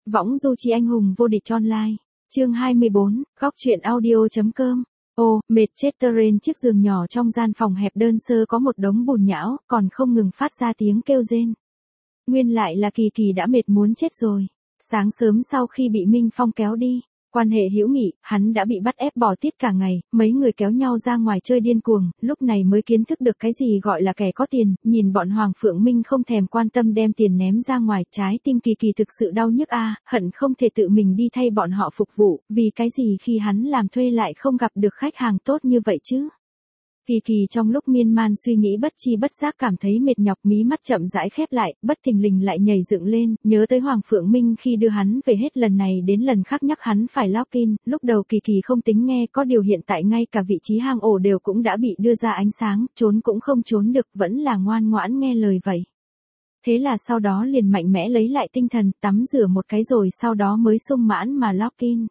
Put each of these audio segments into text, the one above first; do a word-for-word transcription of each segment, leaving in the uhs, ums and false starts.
Võng du chi anh hùng vô địch online. Chương hai mươi bốn, góc truyện audio.com. Ô, mệt chết Teren, chiếc giường nhỏ trong gian phòng hẹp đơn sơ có một đống bùn nhão, còn không ngừng phát ra tiếng kêu rên. Nguyên lại là Kỳ Kỳ đã mệt muốn chết rồi. Sáng sớm sau khi bị Minh Phong kéo đi, quan hệ hữu nghị, hắn đã bị bắt ép bỏ tiết cả ngày, mấy người kéo nhau ra ngoài chơi điên cuồng, lúc này mới kiến thức được cái gì gọi là kẻ có tiền, nhìn bọn Hoàng Phượng Minh không thèm quan tâm đem tiền ném ra ngoài, trái tim Kỳ Kỳ thực sự đau nhức a, hận không thể tự mình đi thay bọn họ phục vụ, vì cái gì khi hắn làm thuê lại không gặp được khách hàng tốt như vậy chứ. Kỳ Kỳ trong lúc miên man suy nghĩ bất chi bất giác cảm thấy mệt nhọc, mí mắt chậm rãi khép lại, bất thình lình lại nhảy dựng lên, nhớ tới Hoàng Phượng Minh khi đưa hắn về hết lần này đến lần khác nhắc hắn phải login, lúc đầu Kỳ Kỳ không tính nghe, có điều hiện tại ngay cả vị trí hang ổ đều cũng đã bị đưa ra ánh sáng, trốn cũng không trốn được, vẫn là ngoan ngoãn nghe lời vậy. Thế là sau đó liền mạnh mẽ lấy lại tinh thần, tắm rửa một cái rồi sau đó mới sung mãn mà login.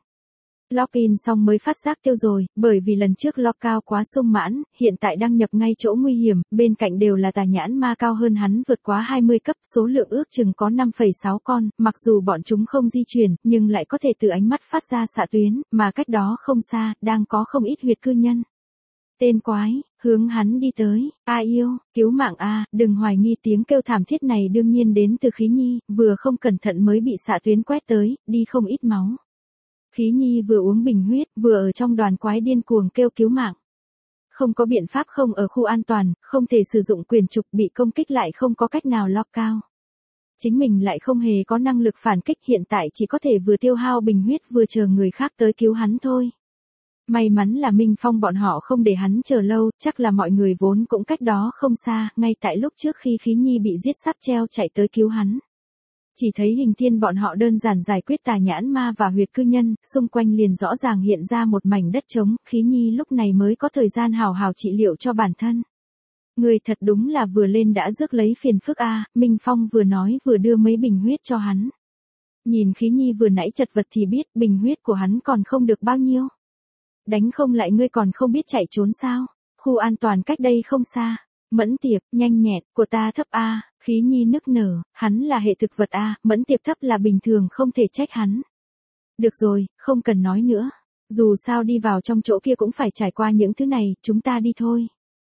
Login xong mới phát giác tiêu rồi, bởi vì lần trước log cao quá sung mãn, hiện tại đăng nhập ngay chỗ nguy hiểm, bên cạnh đều là tà nhãn ma cao hơn hắn vượt quá hai mươi cấp, số lượng ước chừng có năm phẩy sáu con, mặc dù bọn chúng không di chuyển, nhưng lại có thể từ ánh mắt phát ra xạ tuyến, mà cách đó không xa, đang có không ít huyệt cư nhân. Tên quái, hướng hắn đi tới, a yêu, cứu mạng a, đừng hoài nghi, tiếng kêu thảm thiết này đương nhiên đến từ Khí Nhi, vừa không cẩn thận mới bị xạ tuyến quét tới, đi không ít máu. Khí Nhi vừa uống bình huyết, vừa ở trong đoàn quái điên cuồng kêu cứu mạng. Không có biện pháp, không ở khu an toàn, không thể sử dụng quyền trục, bị công kích lại không có cách nào lock cao. Chính mình lại không hề có năng lực phản kích, hiện tại chỉ có thể vừa tiêu hao bình huyết vừa chờ người khác tới cứu hắn thôi. May mắn là Minh Phong bọn họ không để hắn chờ lâu, chắc là mọi người vốn cũng cách đó không xa, ngay tại lúc trước khi Khí Nhi bị giết sắp treo chạy tới cứu hắn. Chỉ thấy Hình Thiên bọn họ đơn giản giải quyết tà nhãn ma và huyệt cư nhân, xung quanh liền rõ ràng hiện ra một mảnh đất trống, Khí Nhi lúc này mới có thời gian hào hào trị liệu cho bản thân. Người thật đúng là vừa lên đã rước lấy phiền phức a, Minh Phong vừa nói vừa đưa mấy bình huyết cho hắn. Nhìn Khí Nhi vừa nãy chật vật thì biết bình huyết của hắn còn không được bao nhiêu. Đánh không lại ngươi còn không biết chạy trốn sao, khu an toàn cách đây không xa. Mẫn Tiệp, nhanh nhẹn, của ta thấp a, Khí Nhi nức nở, hắn là hệ thực vật a, Mẫn Tiệp thấp là bình thường, không thể trách hắn. Được rồi, không cần nói nữa, dù sao đi vào trong chỗ kia cũng phải trải qua những thứ này, chúng ta đi thôi.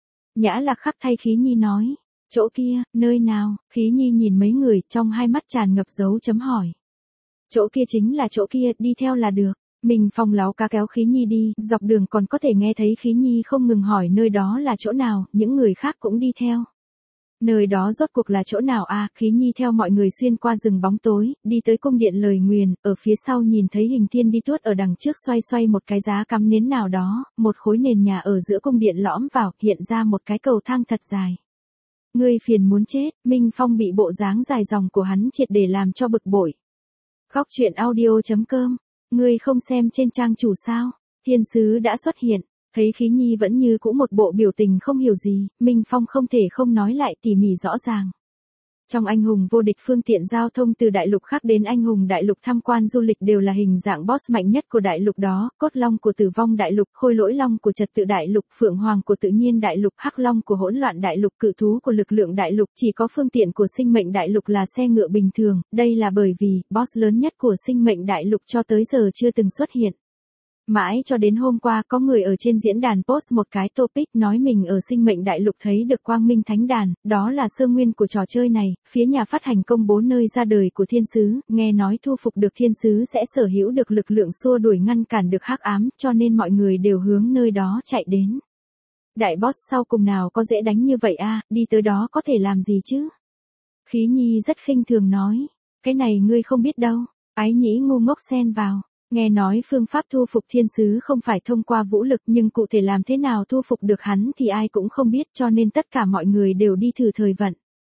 Nhã Lạc Khắc thay Khí Nhi nói, chỗ kia, nơi nào, Khí Nhi nhìn mấy người, trong hai mắt tràn ngập dấu chấm hỏi. Chỗ kia chính là chỗ kia, đi theo là được. Minh Phong láo cá kéo Khí Nhi đi, dọc đường còn có thể nghe thấy Khí Nhi không ngừng hỏi nơi đó là chỗ nào, những người khác cũng đi theo. Nơi đó rốt cuộc là chỗ nào a, à, Khí Nhi theo mọi người xuyên qua rừng bóng tối, đi tới cung điện lời nguyền, ở phía sau nhìn thấy Hình Thiên đi tuốt ở đằng trước xoay xoay một cái giá cắm nến nào đó, một khối nền nhà ở giữa cung điện lõm vào, hiện ra một cái cầu thang thật dài. Ngươi phiền muốn chết, Minh Phong bị bộ dáng dài dòng của hắn triệt để làm cho bực bội. Góc truyện audio.com. Ngươi không xem trên trang chủ sao? Thiên sứ đã xuất hiện, thấy Khí Nhi vẫn như cũ một bộ biểu tình không hiểu gì, Minh Phong không thể không nói lại tỉ mỉ rõ ràng. Trong anh hùng vô địch, phương tiện giao thông từ đại lục khác đến anh hùng đại lục tham quan du lịch đều là hình dạng boss mạnh nhất của đại lục đó, cốt long của tử vong đại lục, khôi lỗi long của trật tự đại lục, phượng hoàng của tự nhiên đại lục, hắc long của hỗn loạn đại lục, cự thú của lực lượng đại lục, chỉ có phương tiện của sinh mệnh đại lục là xe ngựa bình thường, đây là bởi vì boss lớn nhất của sinh mệnh đại lục cho tới giờ chưa từng xuất hiện. Mãi cho đến hôm qua có người ở trên diễn đàn post một cái topic nói mình ở sinh mệnh đại lục thấy được quang minh thánh đàn, đó là sơ nguyên của trò chơi này, phía nhà phát hành công bố nơi ra đời của thiên sứ, nghe nói thu phục được thiên sứ sẽ sở hữu được lực lượng xua đuổi ngăn cản được hắc ám, cho nên mọi người đều hướng nơi đó chạy đến. Đại boss sau cùng nào có dễ đánh như vậy a, đi tới đó có thể làm gì chứ? Khí Nhi rất khinh thường nói, cái này ngươi không biết đâu, Ái Nhĩ ngu ngốc xen vào. Nghe nói phương pháp thu phục thiên sứ không phải thông qua vũ lực, nhưng cụ thể làm thế nào thu phục được hắn thì ai cũng không biết, cho nên tất cả mọi người đều đi thử thời vận.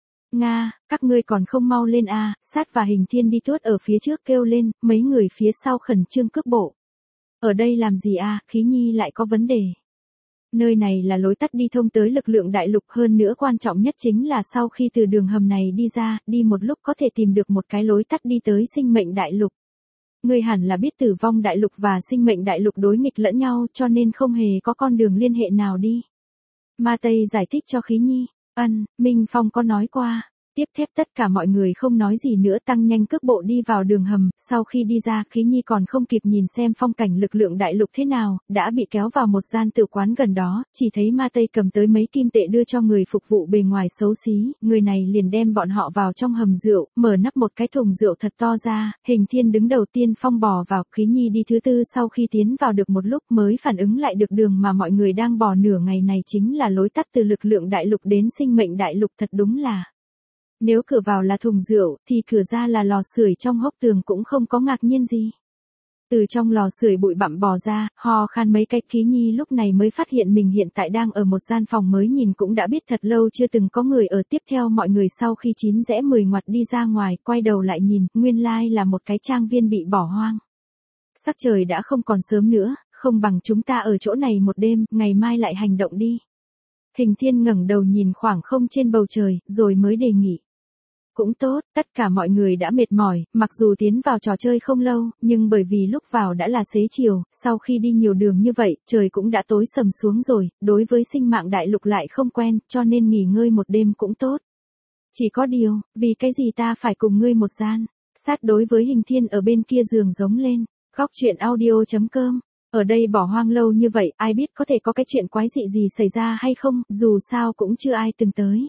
Nga, các ngươi còn không mau lên a, à, Sát và Hình Thiên đi tuốt ở phía trước kêu lên, mấy người phía sau khẩn trương cước bộ. Ở đây làm gì a, à, Khí Nhi lại có vấn đề. Nơi này là lối tắt đi thông tới lực lượng đại lục, hơn nữa quan trọng nhất chính là sau khi từ đường hầm này đi ra, đi một lúc có thể tìm được một cái lối tắt đi tới sinh mệnh đại lục. Ngươi hẳn là biết tử vong đại lục và sinh mệnh đại lục đối nghịch lẫn nhau, cho nên không hề có con đường liên hệ nào đi. Ma Tây giải thích cho Khí Nhi. Ân, Minh Phong có nói qua. Tiếp theo tất cả mọi người không nói gì nữa tăng nhanh cước bộ đi vào đường hầm, sau khi đi ra Khí Nhi còn không kịp nhìn xem phong cảnh lực lượng đại lục thế nào, đã bị kéo vào một gian tử quán gần đó, chỉ thấy Ma Tây cầm tới mấy kim tệ đưa cho người phục vụ bề ngoài xấu xí, người này liền đem bọn họ vào trong hầm rượu, mở nắp một cái thùng rượu thật to ra, Hình Thiên đứng đầu tiên phong bò vào, Khí Nhi đi thứ tư sau khi tiến vào được một lúc mới phản ứng lại được đường mà mọi người đang bò nửa ngày này chính là lối tắt từ lực lượng đại lục đến sinh mệnh đại lục thật đúng là. Nếu cửa vào là thùng rượu, thì cửa ra là lò sưởi trong hốc tường cũng không có ngạc nhiên gì. Từ trong lò sưởi bụi bặm bò ra, ho khan mấy cái Khí Nhi lúc này mới phát hiện mình hiện tại đang ở một gian phòng mới nhìn cũng đã biết thật lâu chưa từng có người ở tiếp theo mọi người sau khi chín rẽ mười ngoặt đi ra ngoài, quay đầu lại nhìn, nguyên lai là một cái trang viên bị bỏ hoang. Sắc trời đã không còn sớm nữa, không bằng chúng ta ở chỗ này một đêm, ngày mai lại hành động đi. Hình Thiên ngẩng đầu nhìn khoảng không trên bầu trời, rồi mới đề nghị. Cũng tốt, tất cả mọi người đã mệt mỏi, mặc dù tiến vào trò chơi không lâu, nhưng bởi vì lúc vào đã là xế chiều, sau khi đi nhiều đường như vậy, trời cũng đã tối sầm xuống rồi, đối với sinh mạng đại lục lại không quen, cho nên nghỉ ngơi một đêm cũng tốt. Chỉ có điều, vì cái gì ta phải cùng ngươi một gian, sát đối với Hình Thiên ở bên kia giường giống lên, góc truyện audio chấm com. Ở đây bỏ hoang lâu như vậy, ai biết có thể có cái chuyện quái dị gì xảy ra hay không, dù sao cũng chưa ai từng tới.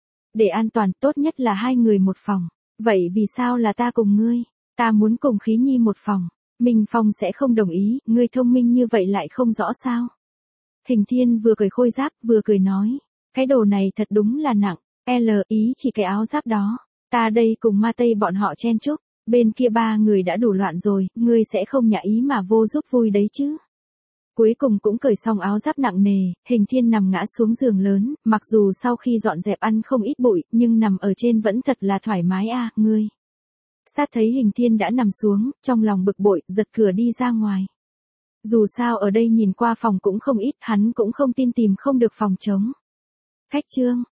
Để an toàn, tốt nhất là hai người một phòng. Vậy vì sao là ta cùng ngươi? Ta muốn cùng Khí Nhi một phòng. Minh Phong sẽ không đồng ý, ngươi thông minh như vậy lại không rõ sao? Hình Thiên vừa cười khôi giáp, vừa cười nói. Cái đồ này thật đúng là nặng, L ý chỉ cái áo giáp đó. Ta đây cùng Ma Tây bọn họ chen chúc, bên kia ba người đã đủ loạn rồi, ngươi sẽ không nhả ý mà vô giúp vui đấy chứ? Cuối cùng cũng cởi xong áo giáp nặng nề, Hình Thiên nằm ngã xuống giường lớn, mặc dù sau khi dọn dẹp ăn không ít bụi, nhưng nằm ở trên vẫn thật là thoải mái a, à, ngươi. Sát thấy Hình Thiên đã nằm xuống, trong lòng bực bội, giật cửa đi ra ngoài. Dù sao ở đây nhìn qua phòng cũng không ít, hắn cũng không tin tìm không được phòng trống. Khách trương,